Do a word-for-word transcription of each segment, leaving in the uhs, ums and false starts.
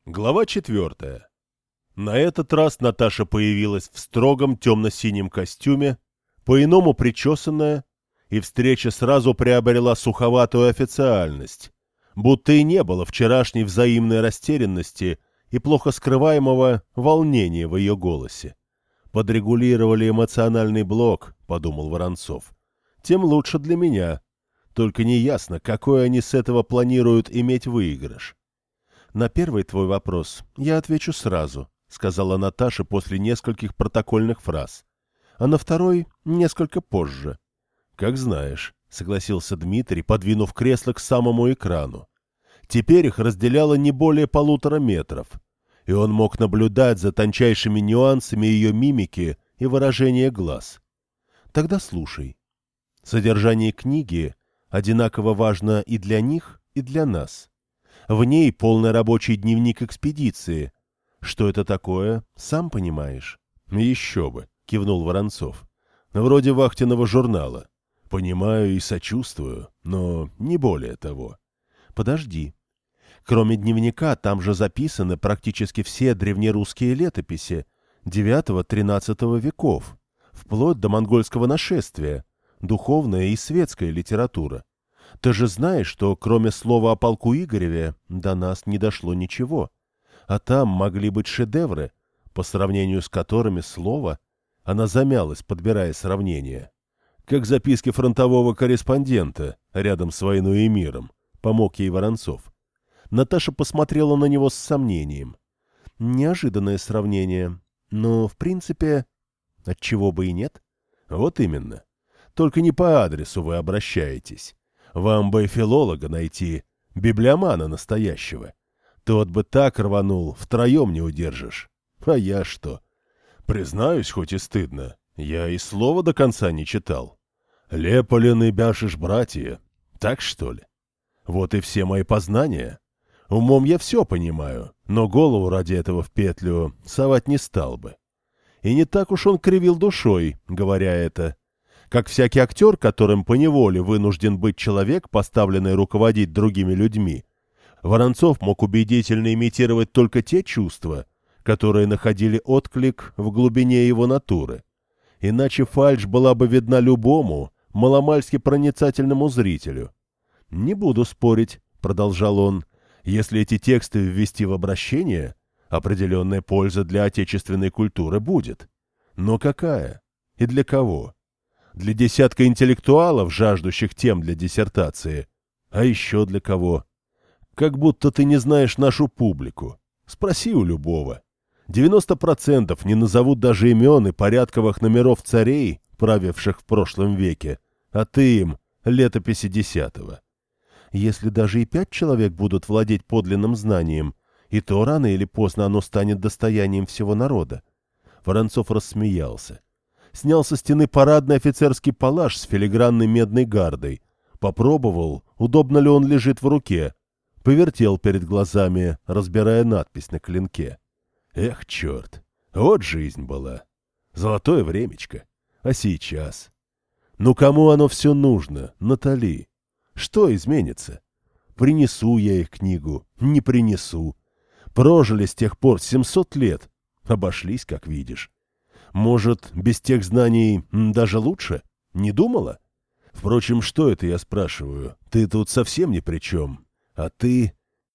Глава четвертая. На этот раз Наташа появилась в строгом темно-синем костюме, по-иному причесанная, и встреча сразу приобрела суховатую официальность, будто и не было вчерашней взаимной растерянности и плохо скрываемого волнения в ее голосе. «Подрегулировали эмоциональный блок», — подумал Воронцов. «Тем лучше для меня. Только неясно, какой они с этого планируют иметь выигрыш». «На первый твой вопрос я отвечу сразу», — сказала Наташа после нескольких протокольных фраз. «А на второй — несколько позже». «Как знаешь», — согласился Дмитрий, подвинув кресло к самому экрану. Теперь их разделяло не более полутора метров, и он мог наблюдать за тончайшими нюансами ее мимики и выражения глаз. «Тогда слушай. Содержание книги одинаково важно и для них, и для нас. В ней полный рабочий дневник экспедиции. Что это такое, сам понимаешь?» «Еще бы», — кивнул Воронцов. «Вроде вахтенного журнала. Понимаю и сочувствую, но не более того». «Подожди. Кроме дневника, там же записаны практически все древнерусские летописи девятого-тринадцатого веков, вплоть до монгольского нашествия, духовная и светская литература. Ты же знаешь, что кроме слова о полку Игореве до нас не дошло ничего, а там могли быть шедевры, по сравнению с которыми слово...» Она замялась, подбирая сравнение. «Как записки фронтового корреспондента рядом с «Войной и миром», — помог ей Воронцов. Наташа посмотрела на него с сомнением. «Неожиданное сравнение, но, в принципе, отчего бы и нет?» «Вот именно. Только не по адресу вы обращаетесь. Вам бы филолога найти, библиомана настоящего. Тот бы так рванул, втроем не удержишь. А я что? Признаюсь, хоть и стыдно, я и слова до конца не читал. Леполин и Бяшиш братья. Так что ли? Вот и все мои познания. Умом я все понимаю, но голову ради этого в петлю совать не стал бы. И не так уж он кривил душой, говоря это. Как всякий актер, которым поневоле вынужден быть человек, поставленный руководить другими людьми, Воронцов мог убедительно имитировать только те чувства, которые находили отклик в глубине его натуры. Иначе фальшь была бы видна любому, маломальски проницательному зрителю. «Не буду спорить», — продолжал он, — «если эти тексты ввести в обращение, определенная польза для отечественной культуры будет. Но какая? И для кого? Для десятка интеллектуалов, жаждущих тем для диссертации. А еще для кого? Как будто ты не знаешь нашу публику. Спроси у любого. девяносто процентов не назовут даже имен и порядковых номеров царей, правивших в прошлом веке, а ты им летописи десятого. Если даже и пять человек будут владеть подлинным знанием, и то рано или поздно оно станет достоянием всего народа». Воронцов рассмеялся. Снял со стены парадный офицерский палаш с филигранной медной гардой. Попробовал, удобно ли он лежит в руке. Повертел перед глазами, разбирая надпись на клинке. Эх, черт, вот жизнь была. Золотое времечко. А сейчас? Ну кому оно все нужно, Натали? Что изменится? Принесу я их книгу, не принесу. Прожили с тех пор семьсот лет. Обошлись, как видишь. Может, без тех знаний даже лучше? Не думала? Впрочем, что это я спрашиваю? Ты тут совсем ни при чем. А ты...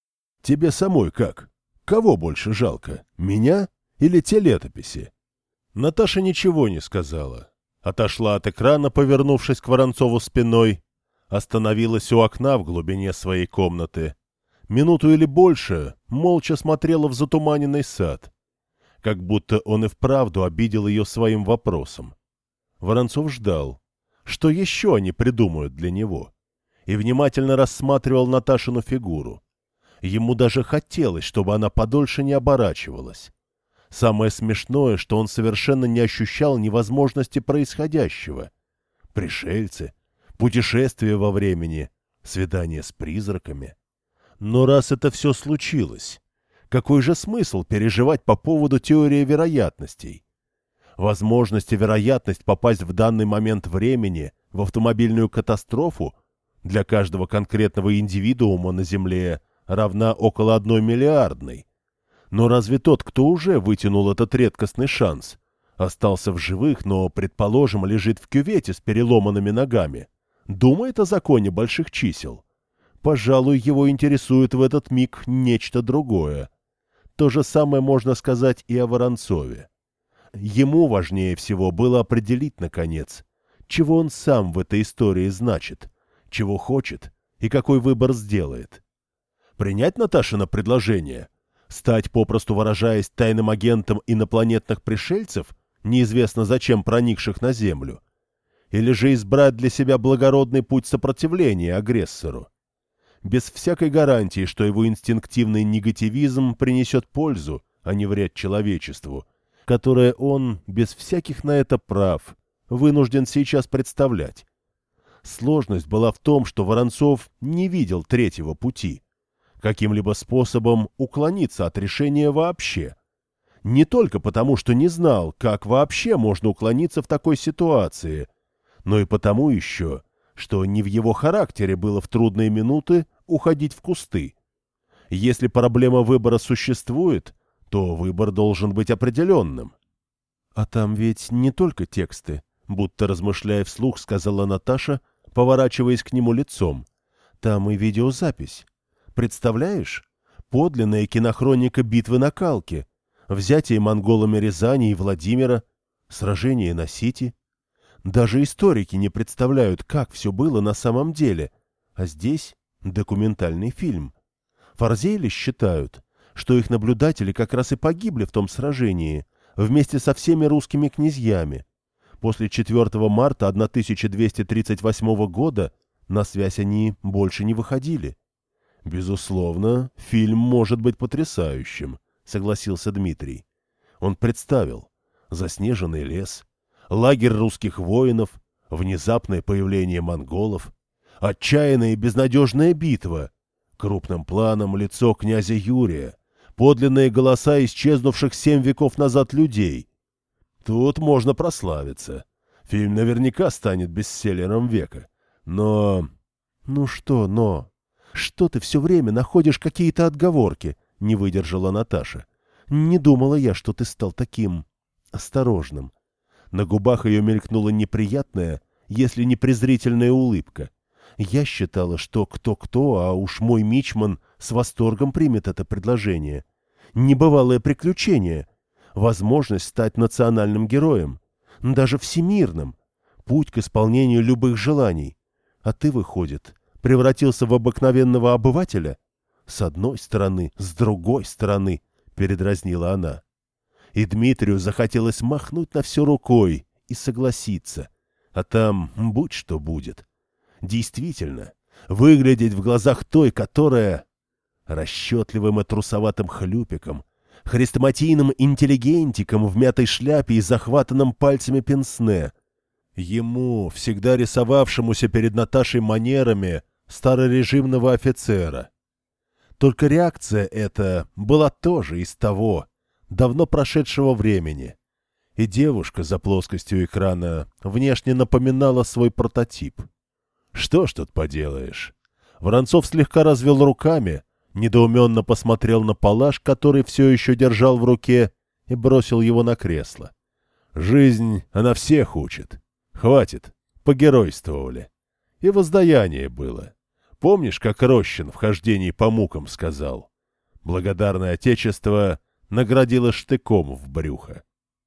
Тебе самой как? Кого больше жалко? Меня или те летописи?» Наташа ничего не сказала. Отошла от экрана, повернувшись к Воронцову спиной. Остановилась у окна в глубине своей комнаты. Минуту или больше молча смотрела в затуманенный сад. Как будто он и вправду обидел ее своим вопросом. Воронцов ждал, что еще они придумают для него, и внимательно рассматривал Наташину фигуру. Ему даже хотелось, чтобы она подольше не оборачивалась. Самое смешное, что он совершенно не ощущал невозможности происходящего. Пришельцы, путешествие во времени, свидание с призраками. Но раз это все случилось, какой же смысл переживать по поводу теории вероятностей? Возможность и вероятность попасть в данный момент времени в автомобильную катастрофу для каждого конкретного индивидуума на Земле равна около одной миллиардной. Но разве тот, кто уже вытянул этот редкостный шанс, остался в живых, но, предположим, лежит в кювете с переломанными ногами, думает о законе больших чисел? Пожалуй, его интересует в этот миг нечто другое. То же самое можно сказать и о Воронцове. Ему важнее всего было определить, наконец, чего он сам в этой истории значит, чего хочет и какой выбор сделает. Принять Наташино предложение? Стать, попросту выражаясь, тайным агентом инопланетных пришельцев, неизвестно зачем проникших на Землю? Или же избрать для себя благородный путь сопротивления агрессору? Без всякой гарантии, что его инстинктивный негативизм принесет пользу, а не вред человечеству, которое он, без всяких на это прав, вынужден сейчас представлять. Сложность была в том, что Воронцов не видел третьего пути. Каким-либо способом уклониться от решения вообще. Не только потому, что не знал, как вообще можно уклониться в такой ситуации, но и потому еще, что не в его характере было в трудные минуты уходить в кусты. Если проблема выбора существует, то выбор должен быть определенным. А там ведь не только тексты, будто размышляя вслух, сказала Наташа, поворачиваясь к нему лицом. Там и видеозапись. Представляешь? Подлинная кинохроника битвы на Калке, взятие монголами Рязани и Владимира, сражение на Сити. Даже историки не представляют, как все было на самом деле. А здесь документальный фильм. Фарзели считают, что их наблюдатели как раз и погибли в том сражении, вместе со всеми русскими князьями. После четвёртого марта тысяча двести тридцать восьмого года на связь они больше не выходили. «Безусловно, фильм может быть потрясающим», — согласился Дмитрий. Он представил заснеженный лес, лагерь русских воинов, внезапное появление монголов, отчаянная и безнадежная битва, крупным планом лицо князя Юрия, подлинные голоса исчезнувших семь веков назад людей. Тут можно прославиться. Фильм наверняка станет бестселлером века. Но... Ну что «но»? Что ты все время находишь какие-то отговорки? Не выдержала Наташа. Не думала я, что ты стал таким... осторожным. На губах ее мелькнула неприятная, если не презрительная улыбка. Я считала, что кто-кто, а уж мой мичман с восторгом примет это предложение. Небывалое приключение. Возможность стать национальным героем. Даже всемирным. Путь к исполнению любых желаний. А ты, выходит, превратился в обыкновенного обывателя? С одной стороны, с другой стороны, передразнила она. И Дмитрию захотелось махнуть на все рукой и согласиться. А там будь что будет. Действительно, выглядеть в глазах той, которая... расчетливым и трусоватым хлюпиком, хрестоматийным интеллигентиком в мятой шляпе и захватанным пальцами пенсне. Ему, всегда рисовавшемуся перед Наташей манерами старорежимного офицера. Только реакция эта была тоже из того, давно прошедшего времени. И девушка за плоскостью экрана внешне напоминала свой прототип. Что ж тут поделаешь? Воронцов слегка развел руками, недоуменно посмотрел на палаш, который все еще держал в руке, и бросил его на кресло. Жизнь, она всех учит. Хватит, погеройствовали. И воздаяние было. Помнишь, как Рощин в хождении по мукам сказал? Благодарное отечество наградило штыком в брюхо.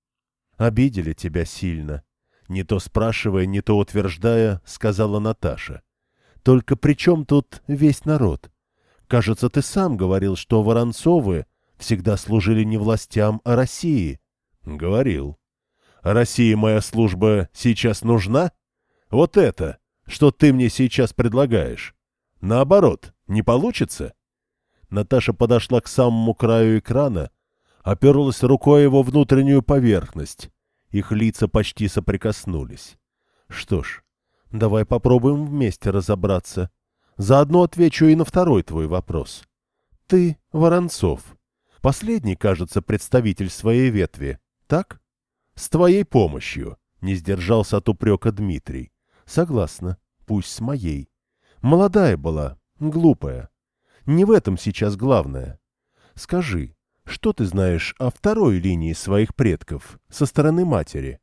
Обидели тебя сильно. Не то спрашивая, не то утверждая, сказала Наташа. Только при чем тут весь народ? Кажется, ты сам говорил, что Воронцовы всегда служили не властям, а России. Говорил. А России моя служба сейчас нужна? Вот это, что ты мне сейчас предлагаешь. Наоборот, не получится? Наташа подошла к самому краю экрана, оперлась рукой его внутреннюю поверхность. Их лица почти соприкоснулись. Что ж, давай попробуем вместе разобраться. Заодно отвечу и на второй твой вопрос. Ты Воронцов. Последний, кажется, представитель своей ветви, так? С твоей помощью, не сдержался от упрека Дмитрий. Согласна, пусть с моей. Молодая была, глупая. Не в этом сейчас главное. Скажи, что ты знаешь о второй линии своих предков, со стороны матери?»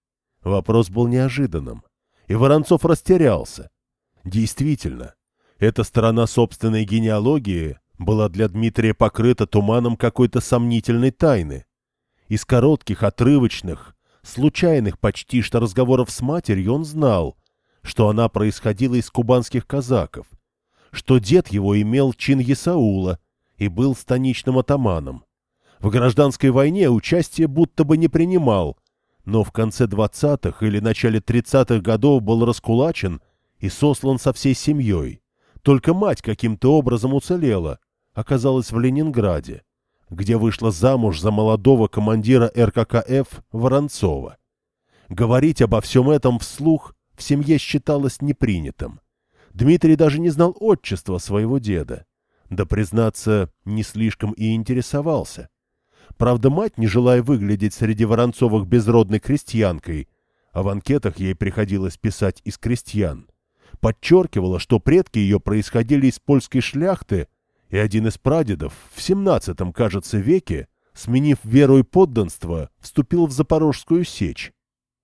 Вопрос был неожиданным, и Воронцов растерялся. Действительно, эта сторона собственной генеалогии была для Дмитрия покрыта туманом какой-то сомнительной тайны. Из коротких, отрывочных, случайных почти что разговоров с матерью он знал, что она происходила из кубанских казаков, что дед его имел чин есаула и был станичным атаманом. В гражданской войне участие будто бы не принимал, но в конце двадцатых или начале тридцатых годов был раскулачен и сослан со всей семьей. Только мать каким-то образом уцелела, оказалась в Ленинграде, где вышла замуж за молодого командира эр ка ка эф Воронцова. Говорить обо всем этом вслух в семье считалось непринятым. Дмитрий даже не знал отчества своего деда. Да, признаться, не слишком и интересовался. Правда, мать, не желая выглядеть среди Воронцовых безродной крестьянкой, а в анкетах ей приходилось писать из крестьян, подчеркивала, что предки ее происходили из польской шляхты, и один из прадедов в семнадцатом, кажется, веке, сменив веру и подданство, вступил в Запорожскую сечь.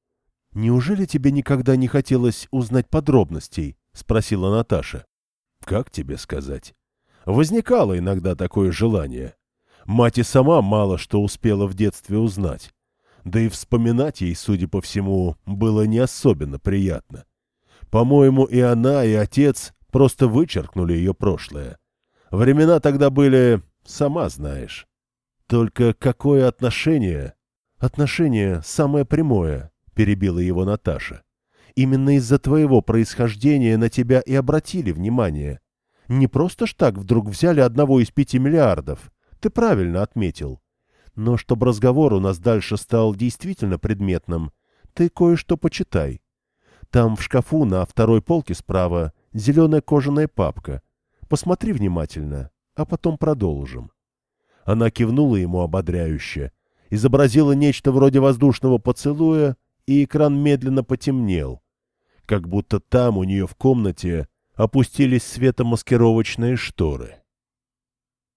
«Неужели тебе никогда не хотелось узнать подробностей?» — спросила Наташа. «Как тебе сказать? Возникало иногда такое желание. Мать и сама мало что успела в детстве узнать. Да и вспоминать ей, судя по всему, было не особенно приятно. По-моему, и она, и отец просто вычеркнули ее прошлое. Времена тогда были, сама знаешь. Только какое отношение?» «Отношение самое прямое», — перебила его Наташа. «Именно из-за твоего происхождения на тебя и обратили внимание. Не просто ж так вдруг взяли одного из пяти миллиардов. Ты правильно отметил. Но чтобы разговор у нас дальше стал действительно предметным, ты кое-что почитай. Там в шкафу на второй полке справа зеленая кожаная папка. Посмотри внимательно, а потом продолжим». Она кивнула ему ободряюще, изобразила нечто вроде воздушного поцелуя, и экран медленно потемнел, как будто там у нее в комнате опустились светомаскировочные шторы.